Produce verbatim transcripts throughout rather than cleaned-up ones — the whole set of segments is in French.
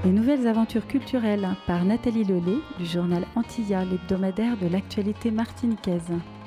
Les nouvelles aventures culturelles par Nathalie Lelay du journal Antilla, l'hebdomadaire de l'actualité martiniquaise.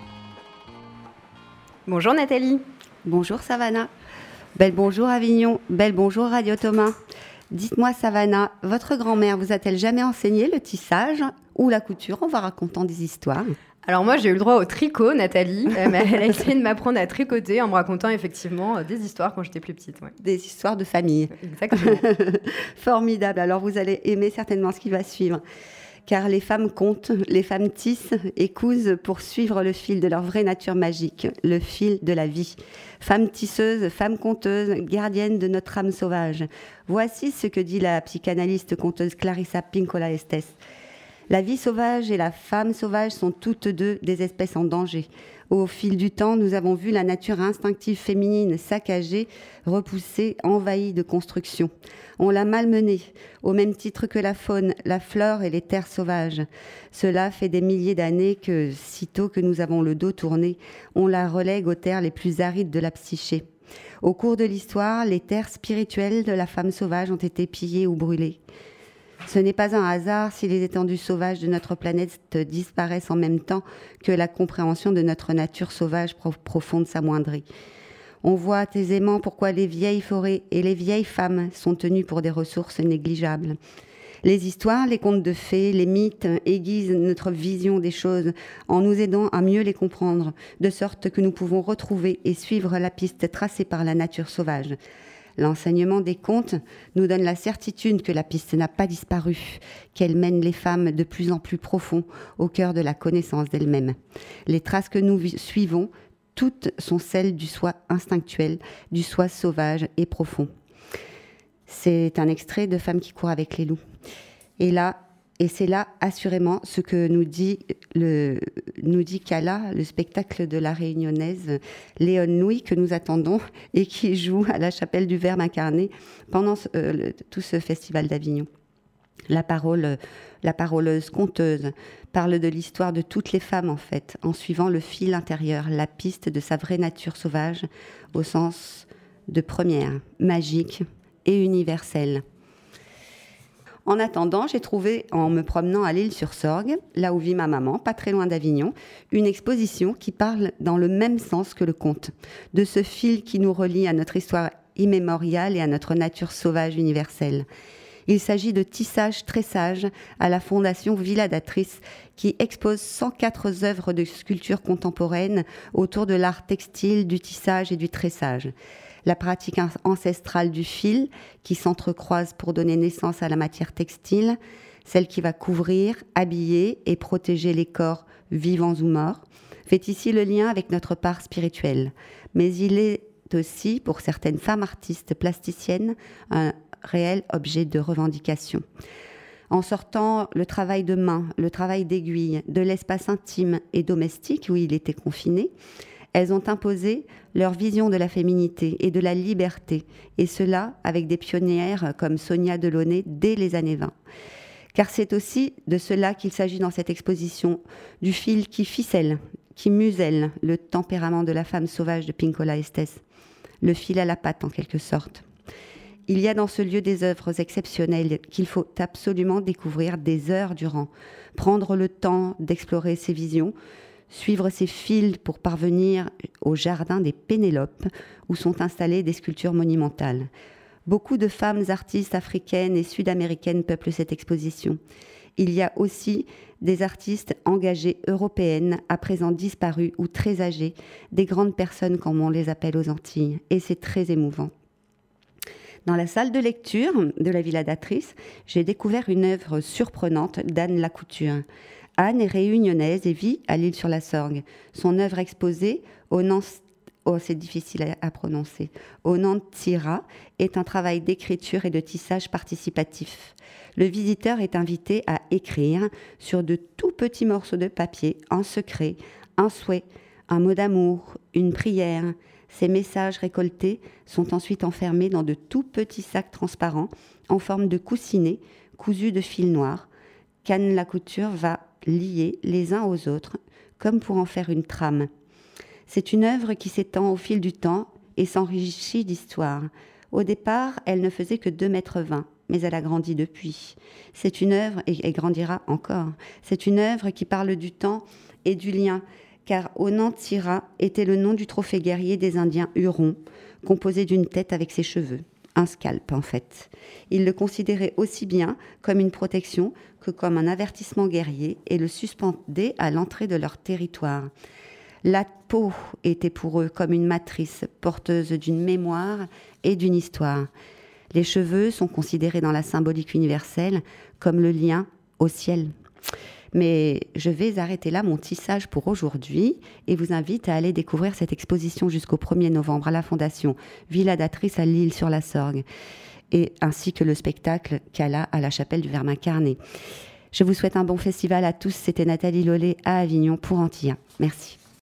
Bonjour Nathalie. Bonjour Savannah. Belle bonjour Avignon. Belle bonjour Radio Thomas. Dites-moi Savannah, votre grand-mère vous a-t-elle jamais enseigné le tissage ou la couture en vous racontant des histoires ? Alors moi, j'ai eu le droit au tricot, Nathalie. Elle a essayé de m'apprendre à tricoter en me racontant effectivement des histoires quand j'étais plus petite. Ouais. Des histoires de famille. Exactement. Formidable. Alors vous allez aimer certainement ce qui va suivre. Car les femmes comptent, les femmes tissent et cousent pour suivre le fil de leur vraie nature magique, le fil de la vie. Femmes tisseuses, femmes conteuses, gardiennes de notre âme sauvage. Voici ce que dit la psychanalyste conteuse Clarissa Pinkola Estés. La vie sauvage et la femme sauvage sont toutes deux des espèces en danger. Au fil du temps, nous avons vu la nature instinctive féminine saccagée, repoussée, envahie de constructions. On l'a malmenée, au même titre que la faune, la flore et les terres sauvages. Cela fait des milliers d'années que, sitôt que nous avons le dos tourné, on la relègue aux terres les plus arides de la psyché. Au cours de l'histoire, les terres spirituelles de la femme sauvage ont été pillées ou brûlées. Ce n'est pas un hasard si les étendues sauvages de notre planète disparaissent en même temps que la compréhension de notre nature sauvage profonde s'amoindrit. On voit aisément pourquoi les vieilles forêts et les vieilles femmes sont tenues pour des ressources négligeables. Les histoires, les contes de fées, les mythes aiguisent notre vision des choses en nous aidant à mieux les comprendre, de sorte que nous pouvons retrouver et suivre la piste tracée par la nature sauvage. L'enseignement des contes nous donne la certitude que la piste n'a pas disparu, qu'elle mène les femmes de plus en plus profond au cœur de la connaissance d'elles-mêmes. Les traces que nous suivons, toutes sont celles du soi instinctuel, du soi sauvage et profond. C'est un extrait de Femmes qui courent avec les loups. Et là, Et c'est là, assurément, ce que nous dit, le, nous dit Cala, le spectacle de la réunionnaise Léone Louis, que nous attendons et qui joue à la chapelle du Verbe incarné pendant ce, euh, le, tout ce festival d'Avignon. La parole, la paroleuse conteuse parle de l'histoire de toutes les femmes, en fait, en suivant le fil intérieur, la piste de sa vraie nature sauvage, au sens de première, magique et universelle. En attendant, j'ai trouvé, en me promenant à l'Île-sur-Sorgue, là où vit ma maman, pas très loin d'Avignon, une exposition qui parle dans le même sens que le conte, de ce fil qui nous relie à notre histoire immémoriale et à notre nature sauvage universelle. Il s'agit de Tissage-Tressage à la Fondation Villa d'Atrice, qui expose cent quatre œuvres de sculpture contemporaine autour de l'art textile, du tissage et du tressage. La pratique ancestrale du fil qui s'entrecroise pour donner naissance à la matière textile, celle qui va couvrir, habiller et protéger les corps vivants ou morts, fait ici le lien avec notre part spirituelle. Mais il est aussi, pour certaines femmes artistes plasticiennes, un réel objet de revendication. En sortant le travail de main, le travail d'aiguille, de l'espace intime et domestique où il était confiné, elles ont imposé leur vision de la féminité et de la liberté, et cela avec des pionnières comme Sonia Delaunay dès les années vingt. Car c'est aussi de cela qu'il s'agit dans cette exposition, du fil qui ficelle, qui muselle le tempérament de la femme sauvage de Pinkola Estés, le fil à la patte en quelque sorte. Il y a dans ce lieu des œuvres exceptionnelles qu'il faut absolument découvrir des heures durant, prendre le temps d'explorer ces visions, suivre ces fils pour parvenir au jardin des Pénélopes, où sont installées des sculptures monumentales. Beaucoup de femmes artistes africaines et sud-américaines peuplent cette exposition. Il y a aussi des artistes engagées européennes, à présent disparues ou très âgées, des grandes personnes comme on les appelle aux Antilles, et c'est très émouvant. Dans la salle de lecture de la Villa d'Atrice, j'ai découvert une œuvre surprenante d'Anne Lacouture. Anne est réunionnaise et vit à l'Île-sur-la-Sorgue. Son œuvre exposée au Nantes, oh, c'est difficile à, à prononcer, au Nantira est un travail d'écriture et de tissage participatif. Le visiteur est invité à écrire sur de tout petits morceaux de papier, en secret, un souhait, un mot d'amour, une prière. Ces messages récoltés sont ensuite enfermés dans de tout petits sacs transparents en forme de coussinets cousus de fil noir qu'Anne Lacouture va liés les uns aux autres, comme pour en faire une trame. C'est une œuvre qui s'étend au fil du temps et s'enrichit d'histoire. Au départ, elle ne faisait que deux mètres vingt. mais elle a grandi depuis. C'est une œuvre, et, et grandira encore, c'est une œuvre qui parle du temps et du lien, car Onantira était le nom du trophée guerrier des Indiens Hurons, composé d'une tête avec ses cheveux. Un scalp, en fait. Ils le considéraient aussi bien comme une protection que comme un avertissement guerrier et le suspendaient à l'entrée de leur territoire. La peau était pour eux comme une matrice porteuse d'une mémoire et d'une histoire. Les cheveux sont considérés dans la symbolique universelle comme le lien au ciel. Mais je vais arrêter là mon tissage pour aujourd'hui et vous invite à aller découvrir cette exposition jusqu'au premier novembre à la Fondation Villa d'Atrice à L'Isle-sur-la-Sorgue, et ainsi que le spectacle Cala à la chapelle du Verbe incarné. Je vous souhaite un bon festival à tous. C'était Nathalie Lollet à Avignon pour Antilla. Merci.